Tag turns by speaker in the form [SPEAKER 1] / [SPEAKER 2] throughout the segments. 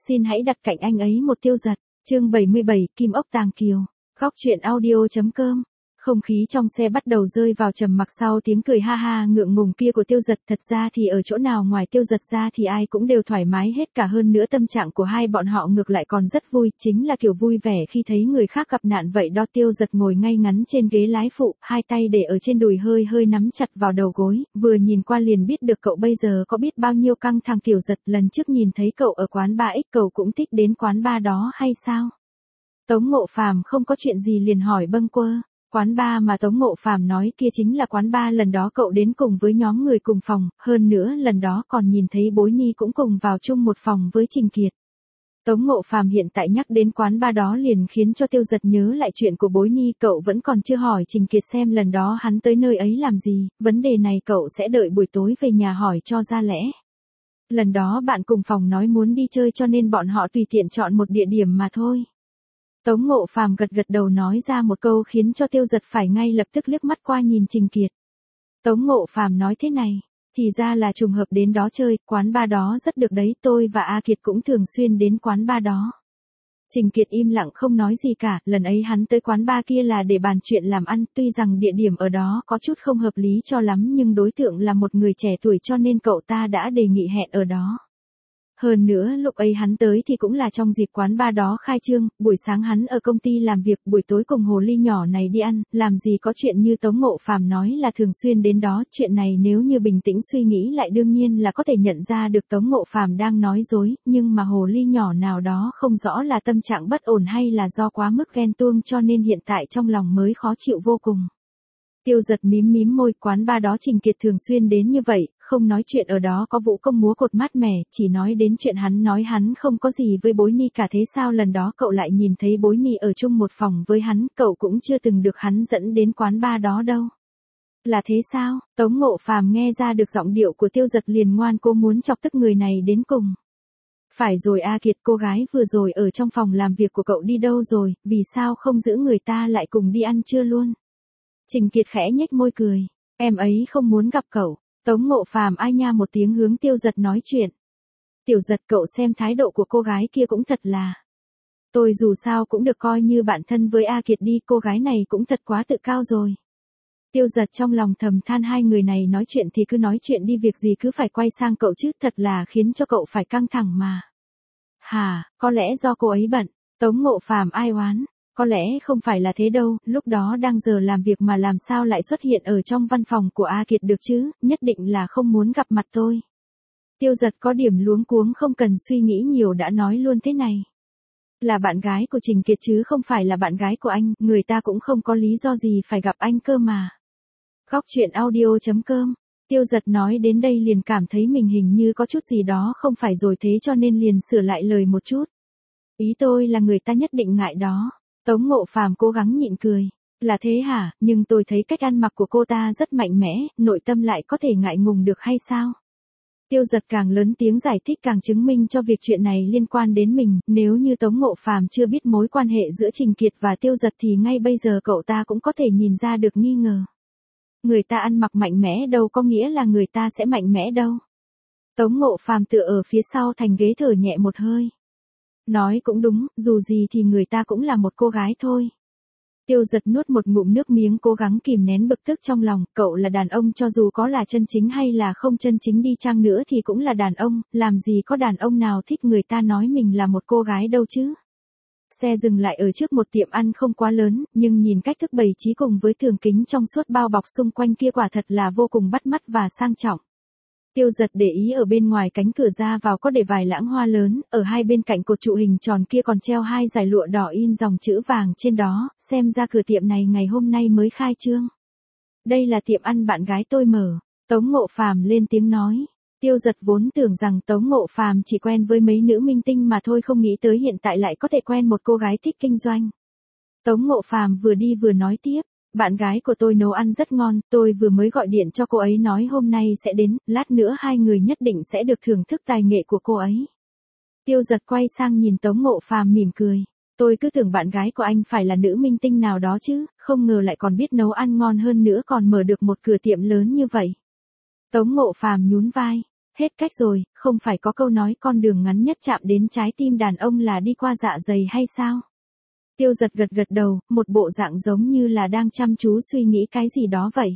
[SPEAKER 1] xin hãy đặt cạnh anh ấy một Tiêu Dật. Chương 77, Kim ốc tàng kiều. Góc truyện audio.com. Không khí trong xe bắt đầu rơi vào trầm mặc sau tiếng cười ha ha ngượng ngùng kia của Tiêu Dật. Thật ra thì ở chỗ nào ngoài Tiêu Dật ra thì ai cũng đều thoải mái hết cả, hơn nữa tâm trạng của hai bọn họ ngược lại còn rất vui, chính là kiểu vui vẻ khi thấy người khác gặp nạn vậy đó. Tiêu Dật ngồi ngay ngắn trên ghế lái phụ, hai tay để ở trên đùi hơi hơi nắm chặt vào đầu gối, vừa nhìn qua liền biết được cậu bây giờ có biết bao nhiêu căng thẳng. Tiểu Dật, lần trước nhìn thấy cậu ở quán 3X, cậu cũng thích đến quán bar đó hay sao? Tống Ngộ Phàm không có chuyện gì liền hỏi bâng quơ. Quán bar mà Tống Ngộ Phàm nói kia chính là quán bar lần đó cậu đến cùng với nhóm người cùng phòng, hơn nữa lần đó còn nhìn thấy Bối Ni cũng cùng vào chung một phòng với Trình Kiệt. Tống Ngộ Phàm hiện tại nhắc đến quán bar đó liền khiến cho Tiêu Dật nhớ lại chuyện của Bối Ni. Cậu vẫn còn chưa hỏi Trình Kiệt xem lần đó hắn tới nơi ấy làm gì, vấn đề này cậu sẽ đợi buổi tối về nhà hỏi cho ra lẽ. Lần đó bạn cùng phòng nói muốn đi chơi cho nên bọn họ tùy tiện chọn một địa điểm mà thôi. Tống Ngộ Phàm gật gật đầu nói ra một câu khiến cho Tiêu Dật phải ngay lập tức liếc mắt qua nhìn Trình Kiệt. Tống Ngộ Phàm nói thế này, thì ra là trùng hợp đến đó chơi, quán bar đó rất được đấy, tôi và A Kiệt cũng thường xuyên đến quán bar đó. Trình Kiệt im lặng không nói gì cả, lần ấy hắn tới quán bar kia là để bàn chuyện làm ăn, tuy rằng địa điểm ở đó có chút không hợp lý cho lắm nhưng đối tượng là một người trẻ tuổi cho nên cậu ta đã đề nghị hẹn ở đó. Hơn nữa lúc ấy hắn tới thì cũng là trong dịp quán bar đó khai trương, buổi sáng hắn ở công ty làm việc, buổi tối cùng hồ ly nhỏ này đi ăn, làm gì có chuyện như Tống Ngộ Phàm nói là thường xuyên đến đó. Chuyện này nếu như bình tĩnh suy nghĩ lại đương nhiên là có thể nhận ra được Tống Ngộ Phàm đang nói dối, nhưng mà hồ ly nhỏ nào đó không rõ là tâm trạng bất ổn hay là do quá mức ghen tuông cho nên hiện tại trong lòng mới khó chịu vô cùng. Tiêu Dật mím mím môi, quán bar đó Trình Kiệt thường xuyên đến như vậy, không nói chuyện ở đó có vũ công múa cột mát mẻ, chỉ nói đến chuyện hắn nói hắn không có gì với Bối Ni cả. Thế sao lần đó cậu lại nhìn thấy Bối Ni ở chung một phòng với hắn, cậu cũng chưa từng được hắn dẫn đến quán bar đó đâu. Là thế sao? Tống Ngộ Phàm nghe ra được giọng điệu của Tiêu Dật liền ngoan cố muốn chọc tức người này đến cùng. Phải rồi A Kiệt, cô gái vừa rồi ở trong phòng làm việc của cậu đi đâu rồi, vì sao không giữ người ta lại cùng đi ăn trưa luôn? Trình Kiệt khẽ nhếch môi cười, em ấy không muốn gặp cậu. Tống Ngộ Phàm ai nha một tiếng hướng Tiêu Dật nói chuyện. Tiểu Dật, cậu xem thái độ của cô gái kia cũng thật là. Tôi dù sao cũng được coi như bạn thân với A Kiệt đi, cô gái này cũng thật quá tự cao rồi. Tiêu Dật trong lòng thầm than hai người này nói chuyện thì cứ nói chuyện đi, việc gì cứ phải quay sang cậu chứ, thật là khiến cho cậu phải căng thẳng mà. Hà, có lẽ do cô ấy bận. Tống Ngộ Phàm ai oán. Có lẽ không phải là thế đâu, lúc đó đang giờ làm việc mà làm sao lại xuất hiện ở trong văn phòng của A Kiệt được chứ, nhất định là không muốn gặp mặt tôi. Tiêu Dật có điểm luống cuống không cần suy nghĩ nhiều đã nói luôn thế này. Là bạn gái của Trình Kiệt chứ không phải là bạn gái của anh, người ta cũng không có lý do gì phải gặp anh cơ mà. Góc truyện audio.com. Tiêu Dật nói đến đây liền cảm thấy mình hình như có chút gì đó không phải rồi, thế cho nên liền sửa lại lời một chút. Ý tôi là người ta nhất định ngại đó. Tống Ngộ Phàm cố gắng nhịn cười. Là thế hả, nhưng tôi thấy cách ăn mặc của cô ta rất mạnh mẽ, nội tâm lại có thể ngại ngùng được hay sao? Tiêu Dật càng lớn tiếng giải thích càng chứng minh cho việc chuyện này liên quan đến mình, nếu như Tống Ngộ Phàm chưa biết mối quan hệ giữa Trình Kiệt và Tiêu Dật thì ngay bây giờ cậu ta cũng có thể nhìn ra được nghi ngờ. Người ta ăn mặc mạnh mẽ đâu có nghĩa là người ta sẽ mạnh mẽ đâu. Tống Ngộ Phàm tựa ở phía sau thành ghế thở nhẹ một hơi. Nói cũng đúng, dù gì thì người ta cũng là một cô gái thôi. Tiêu Dật nuốt một ngụm nước miếng cố gắng kìm nén bực tức trong lòng, cậu là đàn ông cho dù có là chân chính hay là không chân chính đi chăng nữa thì cũng là đàn ông, làm gì có đàn ông nào thích người ta nói mình là một cô gái đâu chứ. Xe dừng lại ở trước một tiệm ăn không quá lớn, nhưng nhìn cách thức bày trí cùng với tường kính trong suốt bao bọc xung quanh kia quả thật là vô cùng bắt mắt và sang trọng. Tiêu Dật để ý ở bên ngoài cánh cửa ra vào có để vài lãng hoa lớn, ở hai bên cạnh cột trụ hình tròn kia còn treo hai dải lụa đỏ in dòng chữ vàng trên đó, xem ra cửa tiệm này ngày hôm nay mới khai trương. Đây là tiệm ăn bạn gái tôi mở. Tống Ngộ Phàm lên tiếng nói. Tiêu Dật vốn tưởng rằng Tống Ngộ Phàm chỉ quen với mấy nữ minh tinh mà thôi, không nghĩ tới hiện tại lại có thể quen một cô gái thích kinh doanh. Tống Ngộ Phàm vừa đi vừa nói tiếp. Bạn gái của tôi nấu ăn rất ngon, tôi vừa mới gọi điện cho cô ấy nói hôm nay sẽ đến, lát nữa hai người nhất định sẽ được thưởng thức tài nghệ của cô ấy. Tiêu Dật quay sang nhìn Tống Ngộ Phàm mỉm cười. Tôi cứ tưởng bạn gái của anh phải là nữ minh tinh nào đó chứ, không ngờ lại còn biết nấu ăn ngon hơn nữa còn mở được một cửa tiệm lớn như vậy. Tống Ngộ Phàm nhún vai. Hết cách rồi, không phải có câu nói con đường ngắn nhất chạm đến trái tim đàn ông là đi qua dạ dày hay sao? Tiêu giật gật gật đầu, một bộ dạng giống như là đang chăm chú suy nghĩ cái gì đó vậy.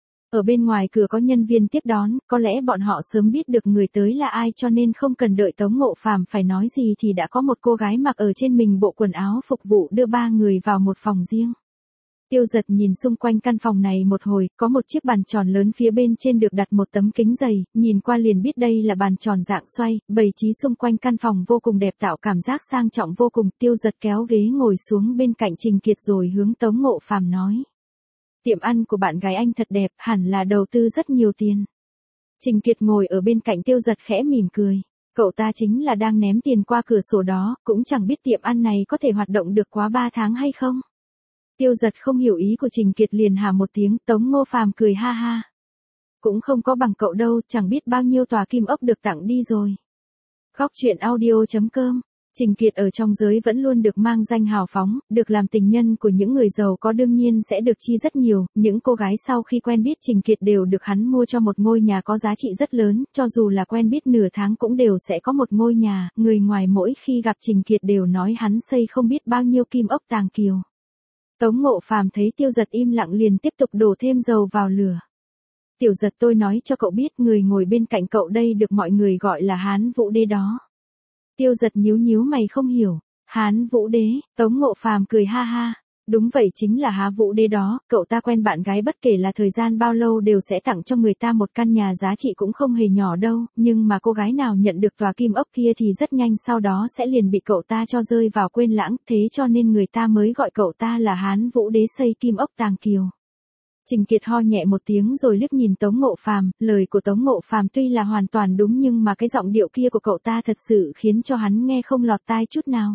[SPEAKER 1] Ở bên ngoài cửa có nhân viên tiếp đón, có lẽ bọn họ sớm biết được người tới là ai cho nên không cần đợi Tống Ngộ Phàm phải nói gì thì đã có một cô gái mặc ở trên mình bộ quần áo phục vụ đưa ba người vào một phòng riêng. Tiêu giật nhìn xung quanh căn phòng này một hồi, có một chiếc bàn tròn lớn phía bên trên được đặt một tấm kính dày, nhìn qua liền biết đây là bàn tròn dạng xoay, bày trí xung quanh căn phòng vô cùng đẹp tạo cảm giác sang trọng vô cùng. Tiêu giật kéo ghế ngồi xuống bên cạnh Trình Kiệt rồi hướng Tống Ngộ Phàm nói. Tiệm ăn của bạn gái anh thật đẹp, hẳn là đầu tư rất nhiều tiền. Trình Kiệt ngồi ở bên cạnh Tiêu giật khẽ mỉm cười. Cậu ta chính là đang ném tiền qua cửa sổ đó, cũng chẳng biết tiệm ăn này có thể hoạt động được quá 3 tháng hay không. Tiêu giật không hiểu ý của Trình Kiệt liền hà một tiếng. Tống Ngộ Phàm cười ha ha. Cũng không có bằng cậu đâu, chẳng biết bao nhiêu tòa kim ốc được tặng đi rồi. Góc truyện audio.com. Trình Kiệt ở trong giới vẫn luôn được mang danh hào phóng, được làm tình nhân của những người giàu có đương nhiên sẽ được chi rất nhiều, những cô gái sau khi quen biết Trình Kiệt đều được hắn mua cho một ngôi nhà có giá trị rất lớn, cho dù là quen biết nửa tháng cũng đều sẽ có một ngôi nhà, người ngoài mỗi khi gặp Trình Kiệt đều nói hắn xây không biết bao nhiêu kim ốc tàng kiều. Tống Ngộ Phàm thấy Tiêu giật im lặng liền tiếp tục đổ thêm dầu vào lửa. Tiểu giật tôi nói cho cậu biết người ngồi bên cạnh cậu đây được mọi người gọi là Hán Vũ Đế đó. Tiêu giật nhíu nhíu mày không hiểu. Hán Vũ Đế, Tống Ngộ Phàm cười ha ha. Đúng vậy chính là Há Vũ Đế đó, cậu ta quen bạn gái bất kể là thời gian bao lâu đều sẽ tặng cho người ta một căn nhà giá trị cũng không hề nhỏ đâu, nhưng mà cô gái nào nhận được tòa kim ốc kia thì rất nhanh sau đó sẽ liền bị cậu ta cho rơi vào quên lãng, thế cho nên người ta mới gọi cậu ta là Hán Vũ Đế xây kim ốc tàng kiều. Trình Kiệt ho nhẹ một tiếng rồi liếc nhìn Tống Ngộ Phàm, lời của Tống Ngộ Phàm tuy là hoàn toàn đúng nhưng mà cái giọng điệu kia của cậu ta thật sự khiến cho hắn nghe không lọt tai chút nào.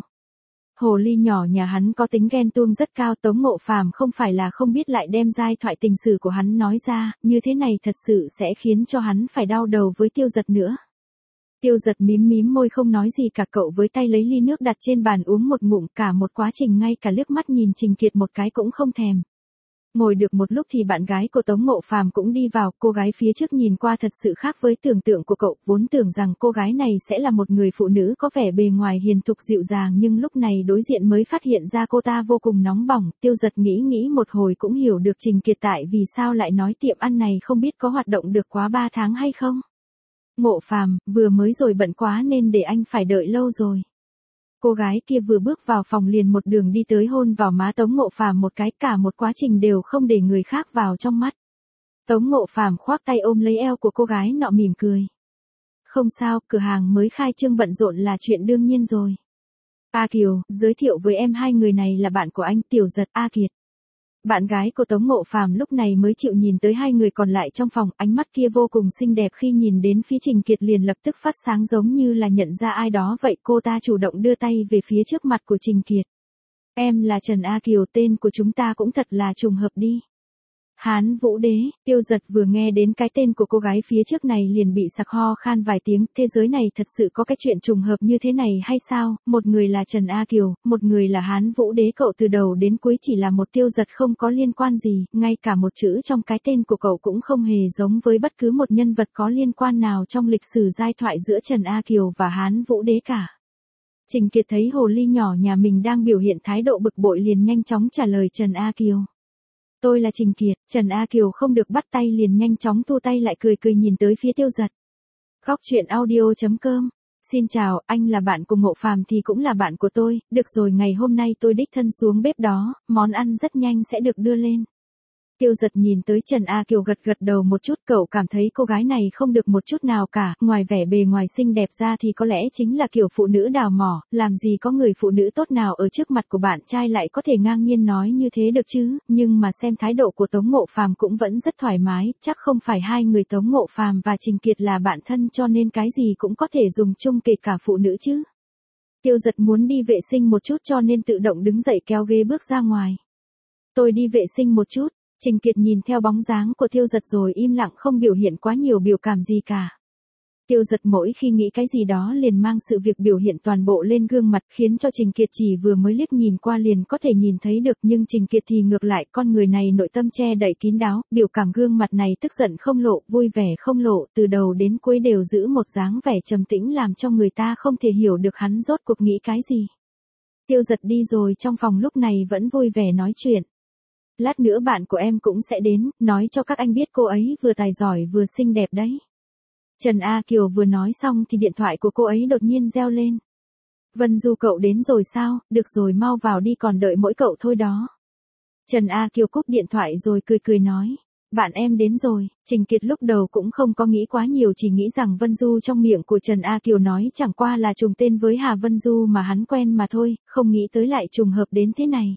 [SPEAKER 1] Hồ ly nhỏ nhà hắn có tính ghen tuông rất cao, Tống Ngộ Phàm không phải là không biết lại đem giai thoại tình sử của hắn nói ra, như thế này thật sự sẽ khiến cho hắn phải đau đầu với Tiêu giật nữa. Tiêu giật mím mím môi không nói gì cả, cậu với tay lấy ly nước đặt trên bàn uống một ngụm, cả một quá trình ngay cả liếc mắt nhìn Trình Kiệt một cái cũng không thèm. Ngồi được một lúc thì bạn gái của Tống Ngộ Phàm cũng đi vào, cô gái phía trước nhìn qua thật sự khác với tưởng tượng của cậu, vốn tưởng rằng cô gái này sẽ là một người phụ nữ có vẻ bề ngoài hiền thục dịu dàng nhưng lúc này đối diện mới phát hiện ra cô ta vô cùng nóng bỏng. Tiêu giật nghĩ một hồi cũng hiểu được Trình Kiệt tại vì sao lại nói tiệm ăn này không biết có hoạt động được quá 3 tháng hay không. Ngộ Phàm, vừa mới rồi bận quá nên để anh phải đợi lâu rồi. Cô gái kia vừa bước vào phòng liền một đường đi tới hôn vào má Tống Ngộ Phàm một cái, cả một quá trình đều không để người khác vào trong mắt. Tống Ngộ Phàm khoác tay ôm lấy eo của cô gái nọ mỉm cười. Không sao, cửa hàng mới khai trương bận rộn là chuyện đương nhiên rồi. A Kiều, giới thiệu với em hai người này là bạn của anh Tiểu Giật, A Kiệt. Bạn gái của Tống Ngộ Phàm lúc này mới chịu nhìn tới hai người còn lại trong phòng, ánh mắt kia vô cùng xinh đẹp khi nhìn đến phía Trình Kiệt liền lập tức phát sáng giống như là nhận ra ai đó vậy, cô ta chủ động đưa tay về phía trước mặt của Trình Kiệt. Em là Trần A Kiều, tên của chúng ta cũng thật là trùng hợp đi. Hán Vũ Đế, Tiêu giật vừa nghe đến cái tên của cô gái phía trước này liền bị sặc ho khan vài tiếng, thế giới này thật sự có cái chuyện trùng hợp như thế này hay sao, một người là Trần A Kiều, một người là Hán Vũ Đế, cậu từ đầu đến cuối chỉ là một Tiêu giật không có liên quan gì, ngay cả một chữ trong cái tên của cậu cũng không hề giống với bất cứ một nhân vật có liên quan nào trong lịch sử giai thoại giữa Trần A Kiều và Hán Vũ Đế cả. Trình Kiệt thấy hồ ly nhỏ nhà mình đang biểu hiện thái độ bực bội liền nhanh chóng trả lời Trần A Kiều. Tôi là Trình Kiệt. Trần A Kiều không được bắt tay liền nhanh chóng thu tay lại, cười cười nhìn tới phía Tiêu giật. Góc truyện audio.com. Xin chào, anh là bạn của Ngộ Phàm thì cũng là bạn của tôi, được rồi ngày hôm nay tôi đích thân xuống bếp đó, món ăn rất nhanh sẽ được đưa lên. Tiêu giật nhìn tới Trần A Kiều gật gật đầu một chút, cậu cảm thấy cô gái này không được một chút nào cả, ngoài vẻ bề ngoài xinh đẹp ra thì có lẽ chính là kiểu phụ nữ đào mỏ, làm gì có người phụ nữ tốt nào ở trước mặt của bạn trai lại có thể ngang nhiên nói như thế được chứ, nhưng mà xem thái độ của Tống Ngộ Phàm cũng vẫn rất thoải mái, chắc không phải hai người Tống Ngộ Phàm và Trình Kiệt là bạn thân cho nên cái gì cũng có thể dùng chung kể cả phụ nữ chứ. Tiêu giật muốn đi vệ sinh một chút cho nên tự động đứng dậy kéo ghế bước ra ngoài. Tôi đi vệ sinh một chút. Trình Kiệt nhìn theo bóng dáng của Tiêu giật rồi im lặng không biểu hiện quá nhiều biểu cảm gì cả. Tiêu Giật mỗi khi nghĩ cái gì đó liền mang sự việc biểu hiện toàn bộ lên gương mặt, khiến cho Trình Kiệt chỉ vừa mới liếc nhìn qua liền có thể nhìn thấy được, nhưng Trình Kiệt thì ngược lại, con người này nội tâm che đậy kín đáo, biểu cảm gương mặt này tức giận không lộ, vui vẻ không lộ, từ đầu đến cuối đều giữ một dáng vẻ trầm tĩnh làm cho người ta không thể hiểu được hắn rốt cuộc nghĩ cái gì. Tiêu Giật đi rồi, trong phòng lúc này vẫn vui vẻ nói chuyện. Lát nữa bạn của em cũng sẽ đến, nói cho các anh biết cô ấy vừa tài giỏi vừa xinh đẹp đấy. Trần A Kiều vừa nói xong thì điện thoại của cô ấy đột nhiên reo lên. Vân Du cậu đến rồi sao, được rồi mau vào đi còn đợi mỗi cậu thôi đó. Trần A Kiều cúp điện thoại rồi cười cười nói. Bạn em đến rồi. Trình Kiệt lúc đầu cũng không có nghĩ quá nhiều, chỉ nghĩ rằng Vân Du trong miệng của Trần A Kiều nói chẳng qua là trùng tên với Hà Vân Du mà hắn quen mà thôi, không nghĩ tới lại trùng hợp đến thế này.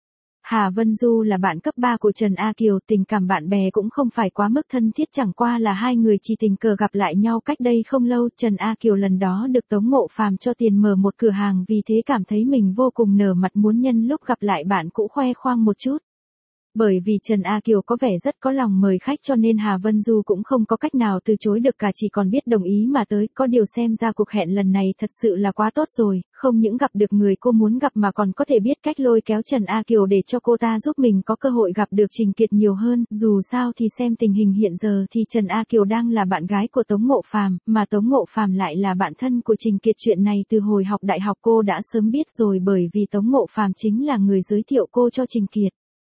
[SPEAKER 1] Hà Vân Du là bạn cấp 3 của Trần A Kiều, tình cảm bạn bè cũng không phải quá mức thân thiết, chẳng qua là hai người chỉ tình cờ gặp lại nhau cách đây không lâu. Trần A Kiều lần đó được Tống Ngộ Phàm cho tiền mở một cửa hàng, vì thế cảm thấy mình vô cùng nở mặt muốn nhân lúc gặp lại bạn cũ khoe khoang một chút. Bởi vì Trần A Kiều có vẻ rất có lòng mời khách cho nên Hà Vân Du cũng không có cách nào từ chối được cả, chỉ còn biết đồng ý mà tới. Có điều xem ra cuộc hẹn lần này thật sự là quá tốt rồi, không những gặp được người cô muốn gặp mà còn có thể biết cách lôi kéo Trần A Kiều để cho cô ta giúp mình có cơ hội gặp được Trình Kiệt nhiều hơn. Dù sao thì xem tình hình hiện giờ thì Trần A Kiều đang là bạn gái của Tống Ngộ Phàm, mà Tống Ngộ Phàm lại là bạn thân của Trình Kiệt. Chuyện này từ hồi học đại học cô đã sớm biết rồi, bởi vì Tống Ngộ Phàm chính là người giới thiệu cô cho Trình Kiệt.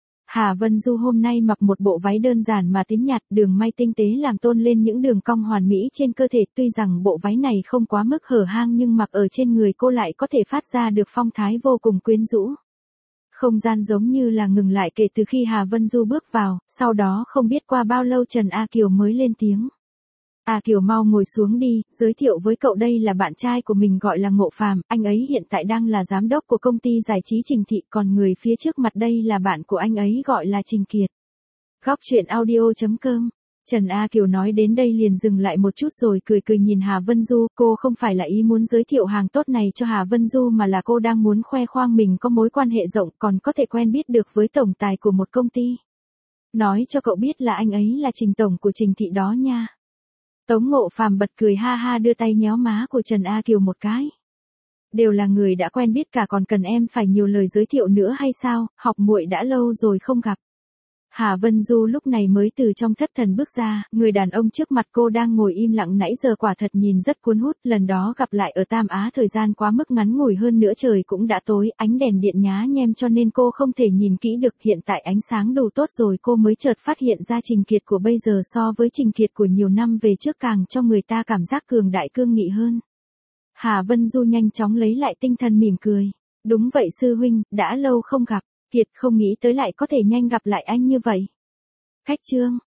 [SPEAKER 1] Hà Vân Du hôm nay mặc một bộ váy đơn giản mà tím nhạt, đường may tinh tế làm tôn lên những đường cong hoàn mỹ trên cơ thể, tuy rằng bộ váy này không quá mức hở hang nhưng mặc ở trên người cô lại có thể phát ra được phong thái vô cùng quyến rũ. Không gian giống như là ngừng lại kể từ khi Hà Vân Du bước vào, sau đó không biết qua bao lâu Trần A Kiều mới lên tiếng. A Kiều mau ngồi xuống đi, giới thiệu với cậu đây là bạn trai của mình gọi là Ngộ Phàm, anh ấy hiện tại đang là giám đốc của công ty giải trí Trình Thị, còn người phía trước mặt đây là bạn của anh ấy gọi là Trình Kiệt. Góc truyện audio.com. Trần A Kiều nói đến đây liền dừng lại một chút rồi cười cười nhìn Hà Vân Du, cô không phải là ý muốn giới thiệu hàng tốt này cho Hà Vân Du mà là cô đang muốn khoe khoang mình có mối quan hệ rộng, còn có thể quen biết được với tổng tài của một công ty. Nói cho cậu biết là anh ấy là Trình tổng của Trình Thị đó nha. Tống Ngộ Phàm bật cười ha ha, đưa tay nhéo má của Trần A Kiều một cái. Đều là người đã quen biết cả, còn cần em phải nhiều lời giới thiệu nữa hay sao, học muội đã lâu rồi không gặp. Hà Vân Du lúc này mới từ trong thất thần bước ra, người đàn ông trước mặt cô đang ngồi im lặng nãy giờ quả thật nhìn rất cuốn hút, lần đó gặp lại ở Tam Á thời gian quá mức ngắn ngủi, hơn nữa trời cũng đã tối, ánh đèn điện nhá nhem cho nên cô không thể nhìn kỹ được, hiện tại ánh sáng đủ tốt rồi cô mới chợt phát hiện ra Trình Kiệt của bây giờ so với Trình Kiệt của nhiều năm về trước càng cho người ta cảm giác cường đại cương nghị hơn. Hà Vân Du nhanh chóng lấy lại tinh thần mỉm cười. Đúng vậy sư huynh, đã lâu không gặp. Kiệt không nghĩ tới lại có thể nhanh gặp lại anh như vậy. Khách trương,